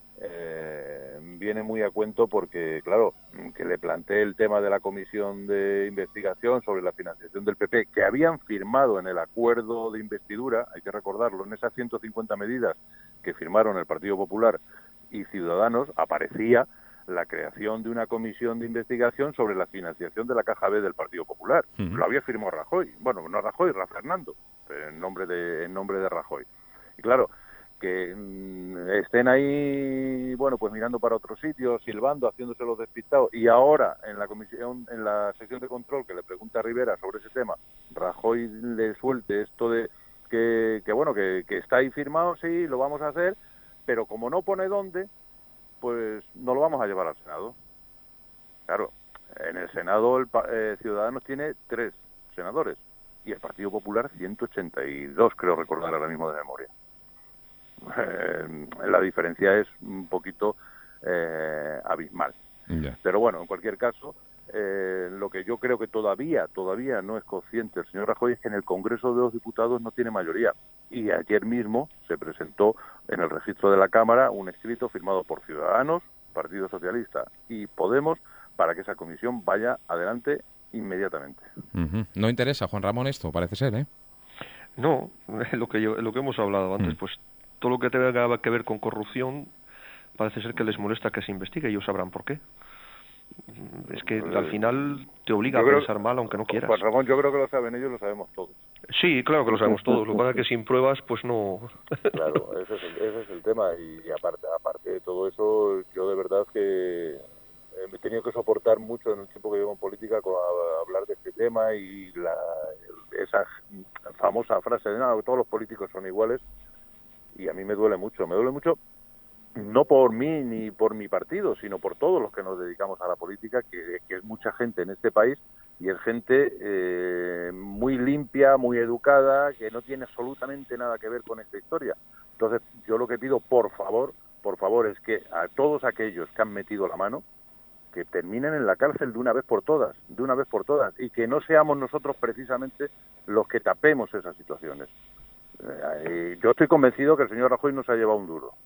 [SPEAKER 7] viene muy a cuento porque, claro, que le planteé el tema de la comisión de investigación sobre la financiación del PP, que habían firmado en el acuerdo de investidura, hay que recordarlo, en esas 150 medidas que firmaron el Partido Popular y Ciudadanos, aparecía la creación de una comisión de investigación sobre la financiación de la Caja B del Partido Popular. Lo había firmado Rajoy. Bueno, no Rajoy, Fernando, en nombre de Rajoy. Y claro, que estén ahí, bueno, pues mirando para otro sitio, silbando, haciéndose los despistados, y ahora en la comisión, en la sesión de control que le pregunta a Rivera sobre ese tema, Rajoy le suelte esto de que bueno, que está ahí firmado, sí, lo vamos a hacer, pero como no pone dónde, pues no lo vamos a llevar al Senado. Claro, en el Senado Ciudadanos tiene 3 senadores y el Partido Popular 182, creo recordar ahora mismo de memoria. La diferencia es un poquito abismal.
[SPEAKER 2] Ya.
[SPEAKER 7] Pero bueno, en cualquier caso, lo que yo creo que todavía no es consciente el señor Rajoy es que en el Congreso de los Diputados no tiene mayoría. Y ayer mismo se presentó en el registro de la Cámara un escrito firmado por Ciudadanos, Partido Socialista y Podemos para que esa comisión vaya adelante inmediatamente.
[SPEAKER 2] Uh-huh. ¿No interesa, Juan Ramón, esto? Parece ser, ¿eh?
[SPEAKER 3] No, lo que hemos hablado antes, pues todo lo que tenga que ver con corrupción parece ser que les molesta que se investigue, ellos sabrán por qué. Es que al final te obliga a pensar mal aunque no quieras.
[SPEAKER 7] Juan Ramón, yo creo que lo saben ellos, lo sabemos todos.
[SPEAKER 3] Sí, claro que lo sabemos todos, lo que pasa es que sin pruebas pues no.
[SPEAKER 7] Claro, ese es el tema, y aparte de todo eso, yo de verdad que me he tenido que soportar mucho en el tiempo que llevo en política con hablar de este tema y esa famosa frase de nada, que todos los políticos son iguales, y a mí me duele mucho, no por mí ni por mi partido, sino por todos los que nos dedicamos a la política, que es mucha gente en este país, y es gente muy limpia, muy educada, que no tiene absolutamente nada que ver con esta historia. Entonces, yo lo que pido, por favor, es que a todos aquellos que han metido la mano, que terminen en la cárcel de una vez por todas, y que no seamos nosotros precisamente los que tapemos esas situaciones. Yo estoy convencido que el señor Rajoy no se ha llevado un duro,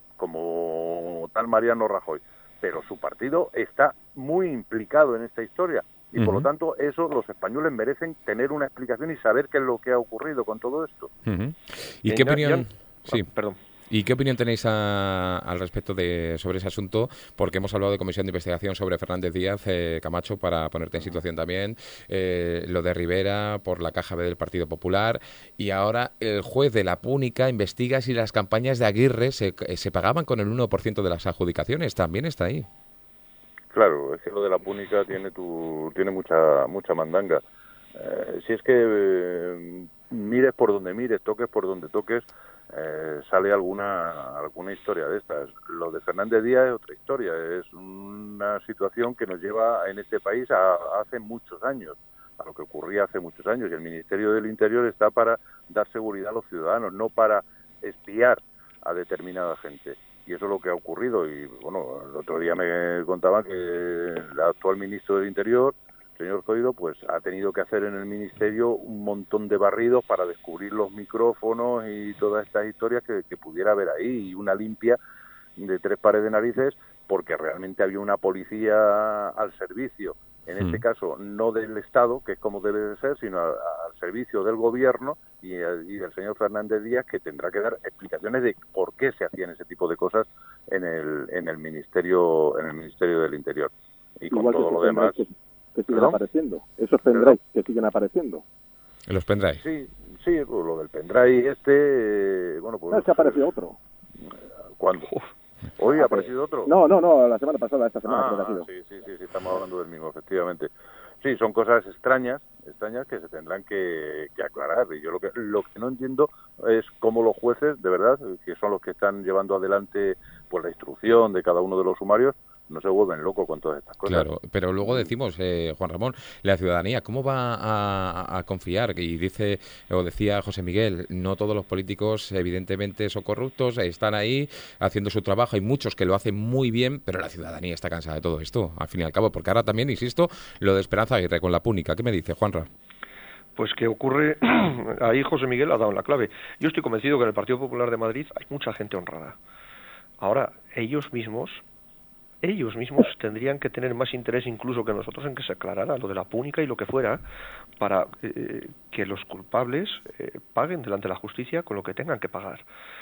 [SPEAKER 7] como tal Mariano Rajoy, pero su partido está muy implicado en esta historia y por lo tanto eso los españoles merecen tener una explicación y saber qué es lo que ha ocurrido con todo esto.
[SPEAKER 2] ¿Y qué opinión? Sí,
[SPEAKER 3] perdón.
[SPEAKER 2] ¿Y qué opinión tenéis al respecto sobre ese asunto? Porque hemos hablado de comisión de investigación sobre Fernández Díaz, Camacho, para ponerte en situación también, lo de Rivera por la caja B del Partido Popular, y ahora el juez de la Púnica investiga si las campañas de Aguirre se pagaban con el 1% de las adjudicaciones. También está ahí.
[SPEAKER 7] Claro, es que lo de la Púnica tiene mucha mandanga. Si es que mires por donde mires, toques por donde toques, sale alguna historia de estas. Lo de Fernández Díaz es otra historia, es una situación que nos lleva en este país hace muchos años, a lo que ocurría hace muchos años, y el Ministerio del Interior está para dar seguridad a los ciudadanos, no para espiar a determinada gente. Y eso es lo que ha ocurrido. Y bueno, el otro día me contaban que el actual ministro del Interior, señor Zoido, pues ha tenido que hacer en el ministerio un montón de barridos para descubrir los micrófonos y todas estas historias que pudiera haber ahí, y una limpia de 3 pares de narices, porque realmente había una policía al servicio, en este caso no del Estado, que es como debe de ser, sino al servicio del gobierno y del señor Fernández Díaz, que tendrá que dar explicaciones de por qué se hacían ese tipo de cosas en el ministerio del Interior. Y con todo lo demás
[SPEAKER 4] que siguen apareciendo, esos pendrives que siguen apareciendo.
[SPEAKER 2] ¿Los pendrives?
[SPEAKER 7] Sí, pues lo del pendrive bueno, pues...
[SPEAKER 4] se ha aparecido otro.
[SPEAKER 7] ¿Cuándo? ¿Hoy ha aparecido otro?
[SPEAKER 4] No, la semana pasada, esta semana creo que ha sido.
[SPEAKER 7] Sí, estamos hablando del mismo, efectivamente. Sí, son cosas extrañas que se tendrán que aclarar, y yo lo que no entiendo es cómo los jueces, de verdad, que son los que están llevando adelante pues la instrucción de cada uno de los sumarios, no se vuelven locos con todas estas cosas.
[SPEAKER 2] Claro, pero luego decimos, Juan Ramón, la ciudadanía, ¿cómo va a confiar? Y decía José Miguel, no todos los políticos evidentemente son corruptos, están ahí haciendo su trabajo, hay muchos que lo hacen muy bien, pero la ciudadanía está cansada de todo esto, al fin y al cabo, porque ahora también, insisto, lo de Esperanza Aguirre con la Púnica. ¿Qué me dice, Juanra?
[SPEAKER 3] Pues que ocurre, ahí José Miguel ha dado la clave. Yo estoy convencido que en el Partido Popular de Madrid hay mucha gente honrada. Ahora, ellos mismos tendrían que tener más interés incluso que nosotros en que se aclarara lo de la Púnica y lo que fuera, para que los culpables paguen delante de la justicia con lo que tengan que pagar.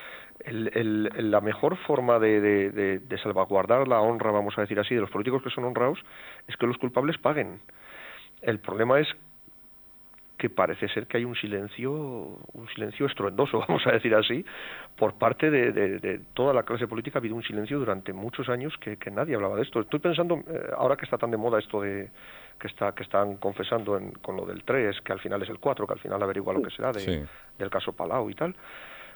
[SPEAKER 3] La mejor forma de salvaguardar la honra, vamos a decir así, de los políticos que son honrados, es que los culpables paguen. El problema es que parece ser que hay un silencio estruendoso, vamos a decir así, por parte de toda la clase política. Ha habido un silencio durante muchos años que nadie hablaba de esto. Estoy pensando, ahora que está tan de moda esto de que están confesando con lo del 3, que al final es el 4, que al final averigua lo que será del caso Palau y tal.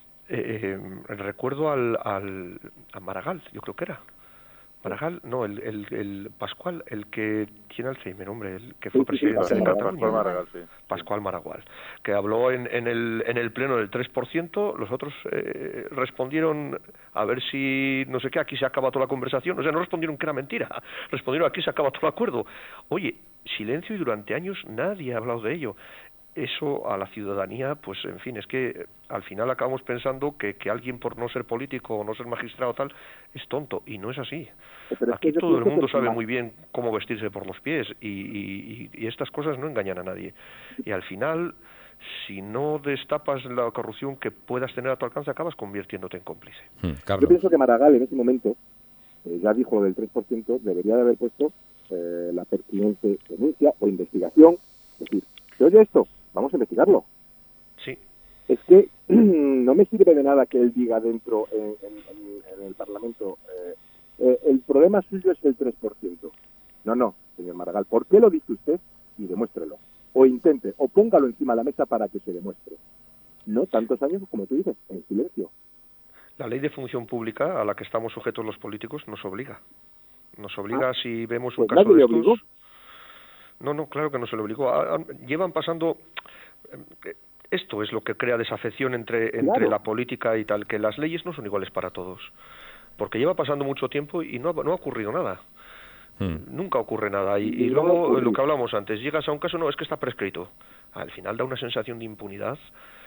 [SPEAKER 3] Recuerdo a Maragall, yo creo que era. Maragall, no, el Pascual, el que tiene Alzheimer, hombre, el que fue presidente de Cataluña. Pascual Maragall, que habló en el pleno del 3%, los otros respondieron a ver si, no sé qué, aquí se acaba toda la conversación, o sea, no respondieron que era mentira, respondieron aquí se acaba todo el acuerdo. Oye, silencio, y durante años nadie ha hablado de ello. Eso a la ciudadanía, pues en fin, es que al final acabamos pensando que alguien por no ser político o no ser magistrado tal es tonto, y no es así. Aquí todo el mundo sabe muy bien cómo vestirse por los pies, y estas cosas no engañan a nadie. Y al final, si no destapas la corrupción que puedas tener a tu alcance, acabas convirtiéndote en cómplice.
[SPEAKER 4] Yo pienso que Maragall en ese momento, ya dijo lo del 3%, debería de haber puesto la pertinente denuncia o investigación, es decir, ¿se oye esto? Vamos a investigarlo.
[SPEAKER 3] Sí.
[SPEAKER 4] Es que no me sirve de nada que él diga dentro en el Parlamento el problema suyo es el 3%. No, señor Maragall, ¿por qué lo dice usted? Y demuéstrelo. O intente, o póngalo encima de la mesa para que se demuestre. No tantos años, como tú dices, en silencio.
[SPEAKER 3] La ley de función pública a la que estamos sujetos los políticos nos obliga. Nos obliga, si vemos un caso de estos... No, claro que no se lo obligó. Llevan pasando... Esto es lo que crea desafección entre la política y tal, que las leyes no son iguales para todos. Porque lleva pasando mucho tiempo y no ha ocurrido nada. Nunca ocurre nada. Y luego, lo que hablamos antes, llegas a un caso, no, es que está prescrito. Al final da una sensación de impunidad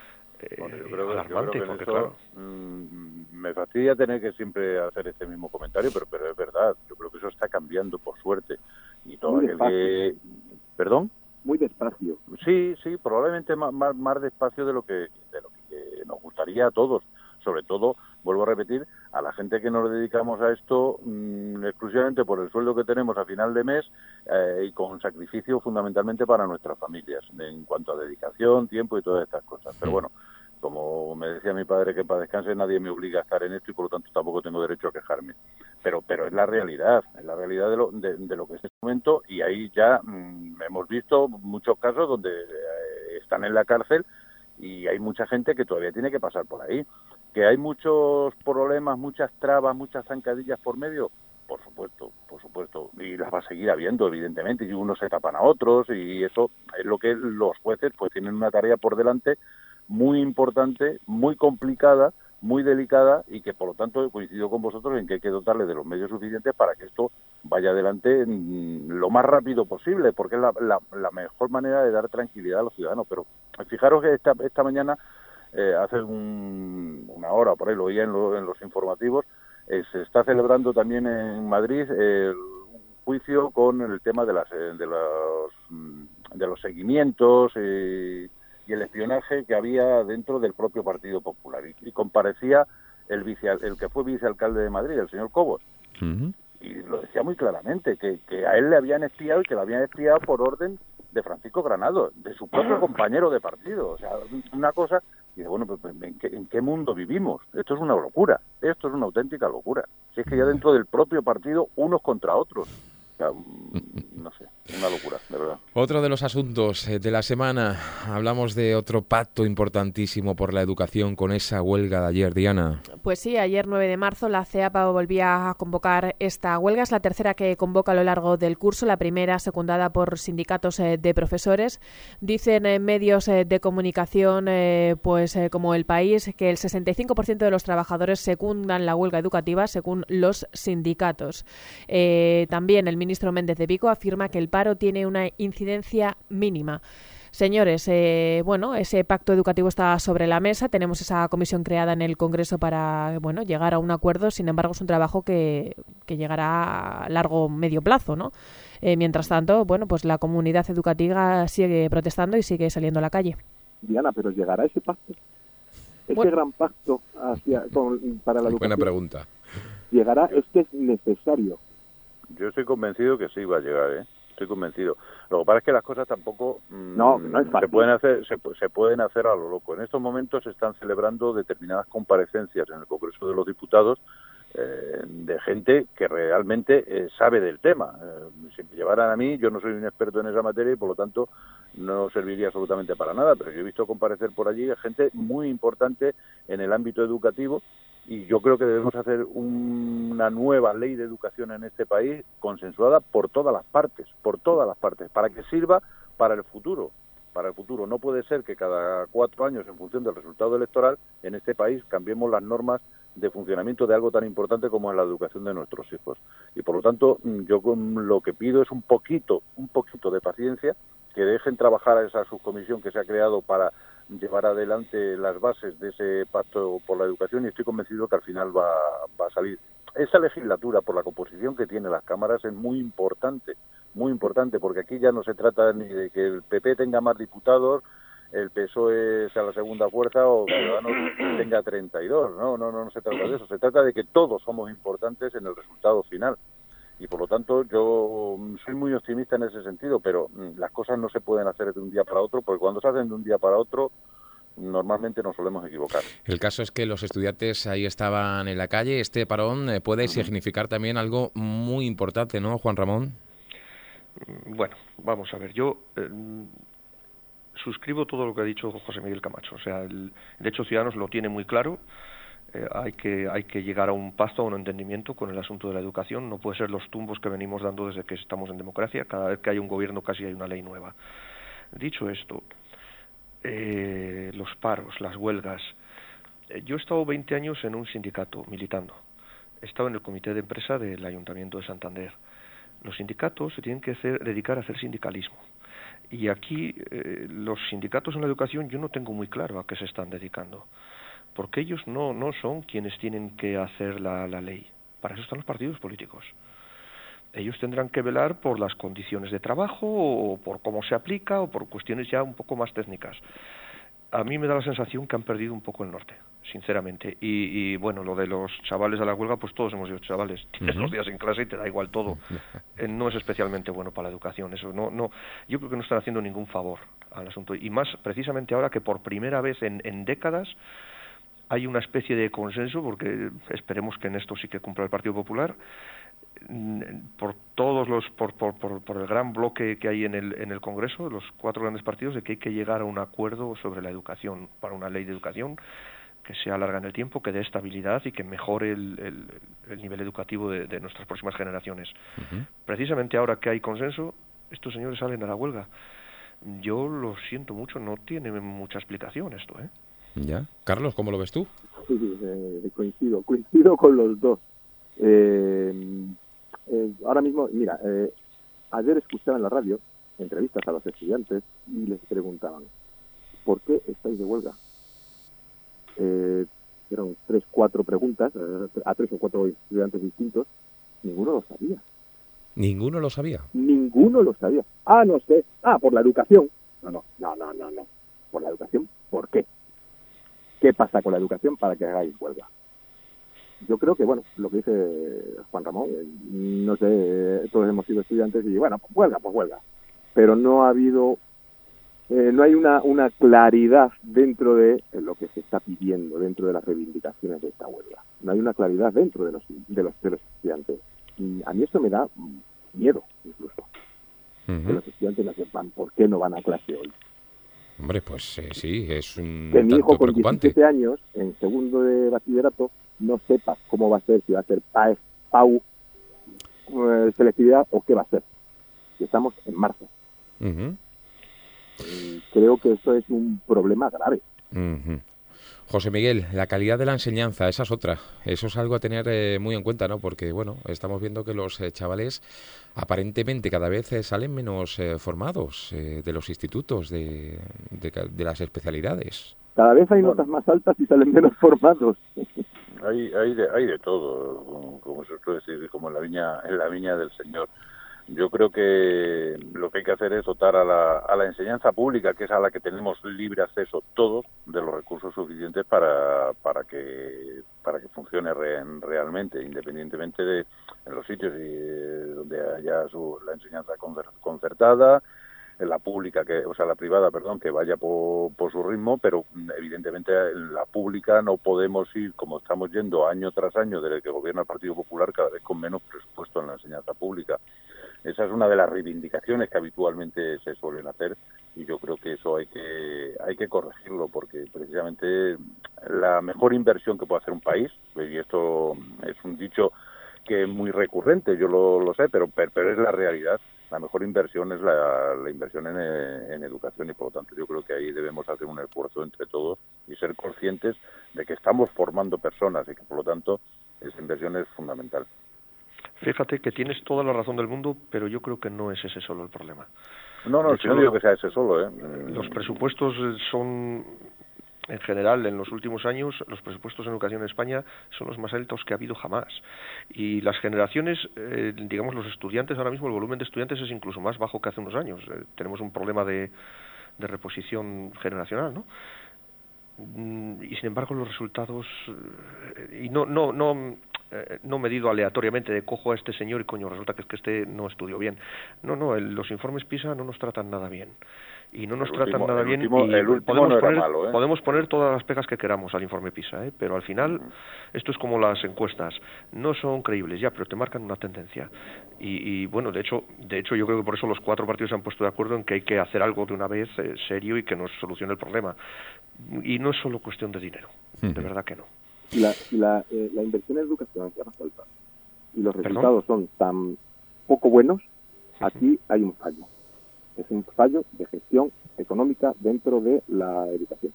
[SPEAKER 3] alarmante. Porque, claro,
[SPEAKER 7] me fastidia tener que siempre hacer este mismo comentario, pero es verdad. Yo creo que eso está cambiando, por suerte. Y todo aquel que... ¿Perdón?
[SPEAKER 4] Muy despacio.
[SPEAKER 7] Sí, probablemente más despacio de lo que nos gustaría a todos. Sobre todo, vuelvo a repetir, a la gente que nos dedicamos a esto exclusivamente por el sueldo que tenemos a final de mes y con sacrificio fundamentalmente para nuestras familias, en cuanto a dedicación, tiempo y todas estas cosas. Pero bueno, como me decía mi padre, que para descanse, nadie me obliga a estar en esto y por lo tanto tampoco tengo derecho a quejarme. Pero es la realidad de lo que es este momento, y ahí ya hemos visto muchos casos donde están en la cárcel y hay mucha gente que todavía tiene que pasar por ahí. ¿Que hay muchos problemas, muchas trabas, muchas zancadillas por medio? Por supuesto, y las va a seguir habiendo, evidentemente, y unos se tapan a otros, y eso es lo que los jueces pues tienen una tarea por delante muy importante, muy complicada, muy delicada, y que por lo tanto coincido con vosotros en que hay que dotarle de los medios suficientes para que esto vaya adelante lo más rápido posible, porque es la mejor manera de dar tranquilidad a los ciudadanos. Pero fijaros que esta mañana, hace una hora por ahí, lo oía en los informativos, se está celebrando también en Madrid un juicio con el tema de los seguimientos y el espionaje que había dentro del propio Partido Popular, y comparecía el que fue vicealcalde de Madrid, el señor Cobos, y lo decía muy claramente, que a él le habían espiado, y que lo habían espiado por orden de Francisco Granados, de su propio compañero de partido. O sea, una cosa, y bueno, pues ¿en qué mundo vivimos? Esto es una locura, esto es una auténtica locura. Si es que ya dentro del propio partido, unos contra otros. O sea, no sé, una locura, de verdad.
[SPEAKER 2] Otro de los asuntos de la semana, hablamos de otro pacto importantísimo por la educación con esa huelga de ayer, Diana.
[SPEAKER 5] Pues sí, ayer 9 de marzo la CEAPA volvía a convocar esta huelga. Es la tercera que convoca a lo largo del curso, la primera secundada por sindicatos de profesores. Dicen medios de comunicación como El País que el 65% de los trabajadores secundan la huelga educativa según los sindicatos. También el ministro Méndez de Vigo afirma que el paro tiene una incidencia mínima. Señores, ese pacto educativo está sobre la mesa. Tenemos esa comisión creada en el Congreso para llegar a un acuerdo. Sin embargo, es un trabajo que llegará a largo medio plazo, ¿no? Mientras tanto, pues la comunidad educativa sigue protestando y sigue saliendo a la calle.
[SPEAKER 4] Diana, ¿pero llegará ese pacto? Ese gran pacto para la educación.
[SPEAKER 2] Buena pregunta.
[SPEAKER 4] ¿Llegará? Es que es necesario.
[SPEAKER 7] Yo estoy convencido que sí va a llegar, ¿eh? estoy convencido. Lo que pasa es que las cosas tampoco
[SPEAKER 4] no es fácil.
[SPEAKER 7] se pueden hacer a lo loco. En estos momentos se están celebrando determinadas comparecencias en el Congreso de los Diputados de gente que realmente sabe del tema. Si me llevaran a mí, yo no soy un experto en esa materia y por lo tanto no serviría absolutamente para nada, pero yo he visto comparecer por allí a gente muy importante en el ámbito educativo y yo creo que debemos hacer una nueva ley de educación en este país consensuada por todas las partes, para que sirva para el futuro. No puede ser que cada 4 años, en función del resultado electoral, en este país cambiemos las normas de funcionamiento de algo tan importante como es la educación de nuestros hijos. Y por lo tanto, yo lo que pido es un poquito de paciencia, que dejen trabajar a esa subcomisión que se ha creado para llevar adelante las bases de ese pacto por la educación y estoy convencido que al final va a salir. Esa legislatura, por la composición que tiene las cámaras, es muy importante, porque aquí ya no se trata ni de que el PP tenga más diputados, el PSOE sea la segunda fuerza o Ciudadanos tenga 32. No se trata de eso. Se trata de que todos somos importantes en el resultado final. Y por lo tanto yo soy muy optimista en ese sentido, pero las cosas no se pueden hacer de un día para otro, porque cuando se hacen de un día para otro normalmente nos solemos equivocar.
[SPEAKER 2] El caso es que los estudiantes ahí estaban en la calle. Este parón puede significar también algo muy importante, ¿no, Juan Ramón?
[SPEAKER 3] Bueno, vamos a ver, yo suscribo todo lo que ha dicho José Miguel Camacho. O sea, de hecho Ciudadanos lo tiene muy claro. Hay que llegar a un pacto, a un entendimiento con el asunto de la educación. No puede ser los tumbos que venimos dando desde que estamos en democracia. Cada vez que hay un gobierno casi hay una ley nueva. Dicho esto, los paros, las huelgas. Yo he estado 20 años en un sindicato militando. He estado en el comité de empresa del Ayuntamiento de Santander. Los sindicatos se tienen que dedicar a hacer sindicalismo. Y aquí los sindicatos en la educación yo no tengo muy claro a qué se están dedicando. Porque ellos no son quienes tienen que hacer la ley. Para eso están los partidos políticos. Ellos tendrán que velar por las condiciones de trabajo o por cómo se aplica o por cuestiones ya un poco más técnicas. A mí me da la sensación que han perdido un poco el norte, sinceramente. Y bueno, lo de los chavales a la huelga, pues todos hemos sido chavales. Tienes los días en clase y te da igual todo. No es especialmente bueno para la educación. Eso no. Yo creo que no están haciendo ningún favor al asunto. Y más precisamente ahora que por primera vez en décadas hay una especie de consenso, porque esperemos que en esto sí que cumpla el Partido Popular, por todos por el gran bloque que hay en el Congreso, los 4 grandes partidos, de que hay que llegar a un acuerdo sobre la educación, para una ley de educación que se alarga en el tiempo, que dé estabilidad y que mejore el nivel educativo de nuestras próximas generaciones. Precisamente ahora que hay consenso, estos señores salen a la huelga. Yo lo siento mucho, no tiene mucha explicación esto, ¿eh?
[SPEAKER 2] Ya. Carlos, ¿cómo lo ves tú?
[SPEAKER 4] Sí, coincido con los dos. Ahora mismo, mira, ayer escuchaba en la radio entrevistas a los estudiantes y les preguntaban ¿por qué estáis de huelga? Eran 3-4 preguntas a 3 o 4 estudiantes distintos. Ninguno lo sabía.
[SPEAKER 2] ¿Ninguno lo sabía?
[SPEAKER 4] Ninguno lo sabía. No sé. Por la educación. No. Por la educación, ¿por qué? ¿Qué pasa con la educación para que hagáis huelga? Yo creo que, bueno, lo que dice Juan Ramón, no sé, todos hemos sido estudiantes y, bueno, pues huelga. Pero no ha habido, no hay una claridad dentro de lo que se está pidiendo, dentro de las reivindicaciones de esta huelga. No hay una claridad dentro de los estudiantes. Y a mí eso me da miedo, incluso. Que los estudiantes no sepan por qué no van a clase hoy.
[SPEAKER 2] Hombre, pues sí, es un
[SPEAKER 4] que mi hijo con
[SPEAKER 2] preocupante.
[SPEAKER 4] 17 años, en segundo de bachillerato, no sepa cómo va a ser, si va a ser PAES, PAU, selectividad o qué va a ser. Y estamos en marzo. Creo que eso es un problema grave.
[SPEAKER 2] José Miguel, la calidad de la enseñanza, esa es otra. Eso es algo a tener muy en cuenta, ¿no? Porque, bueno, estamos viendo que los chavales aparentemente cada vez salen menos formados de los institutos, de las especialidades.
[SPEAKER 4] Cada vez hay notas más altas y salen menos formados.
[SPEAKER 7] Hay de todo, como se suele decir, como en la viña del Señor. Yo creo que lo que hay que hacer es dotar a la enseñanza pública, que es a la que tenemos libre acceso todos, de los recursos suficientes para que funcione realmente, independientemente de en los sitios donde haya la enseñanza concertada, en la pública, la privada, que vaya por su ritmo, pero evidentemente en la pública no podemos ir como estamos yendo año tras año desde que gobierna el Partido Popular, cada vez con menos presupuesto en la enseñanza pública. Esa es una de las reivindicaciones que habitualmente se suelen hacer y yo creo que eso hay que corregirlo, porque precisamente la mejor inversión que puede hacer un país, y esto es un dicho que es muy recurrente, yo lo sé, pero es la realidad. La mejor inversión es la inversión en educación y por lo tanto yo creo que ahí debemos hacer un esfuerzo entre todos y ser conscientes de que estamos formando personas y que por lo tanto esa inversión es fundamental.
[SPEAKER 3] Fíjate que tienes toda la razón del mundo, pero yo creo que no es ese solo el problema.
[SPEAKER 7] No, no digo que sea ese solo.
[SPEAKER 3] Los presupuestos son, en general, en los últimos años, los presupuestos en educación en España son los más altos que ha habido jamás. Y las generaciones, digamos, los estudiantes, ahora mismo el volumen de estudiantes es incluso más bajo que hace unos años. Tenemos un problema de reposición generacional, ¿no? Y sin embargo los resultados, y no medido aleatoriamente de cojo a este señor y coño, resulta que es que este no estudió bien. Los informes PISA no nos tratan nada bien. Y no nos tratan nada bien. Podemos poner todas las pegas que queramos al informe PISA, pero al final esto es como las encuestas. No son creíbles ya, pero te marcan una tendencia. Y bueno, de hecho yo creo que por eso los 4 partidos se han puesto de acuerdo en que hay que hacer algo de una vez serio y que nos solucione el problema. Y no es solo cuestión de dinero, de verdad que no.
[SPEAKER 4] La inversión en educación es más alta y los resultados son tan poco buenos, aquí hay un fallo. Es un fallo de gestión económica dentro de la educación,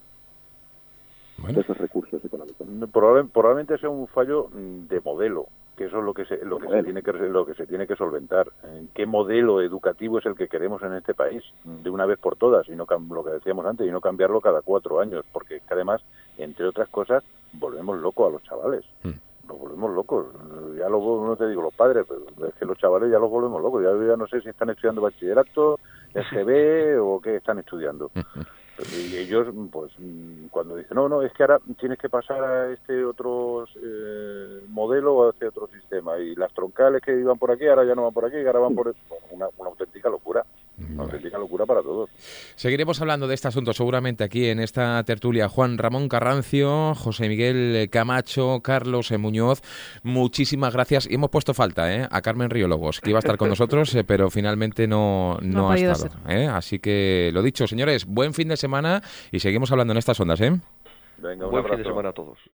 [SPEAKER 4] de esos recursos económicos.
[SPEAKER 7] Probablemente sea un fallo de modelo, que eso es lo que se tiene que solventar. ¿Qué modelo educativo es el que queremos en este país de una vez por todas? Y no lo que decíamos antes, y no cambiarlo cada 4 años, porque además, entre otras cosas, volvemos locos a los chavales. Los volvemos locos. Ya no te digo los padres, pero es que los chavales ya los volvemos locos. Ya no sé si están estudiando bachillerato, EGB o qué están estudiando. Y ellos, pues, cuando dicen, no, es que ahora tienes que pasar a este otro modelo o a este otro sistema. Y las troncales que iban por aquí, ahora ya no van por aquí, ahora van por... Bueno, una auténtica locura. Una auténtica locura para todos.
[SPEAKER 2] Seguiremos hablando de este asunto seguramente aquí en esta tertulia. Juan Ramón Carrancio, José Miguel Camacho, Carlos Muñoz, muchísimas gracias. Y hemos puesto falta a Carmen Riólogos, que iba a estar con nosotros, pero finalmente no ha estado. Así que lo dicho, señores, buen fin de semana y seguimos hablando en estas ondas.
[SPEAKER 7] Venga,
[SPEAKER 3] buen fin de semana a todos.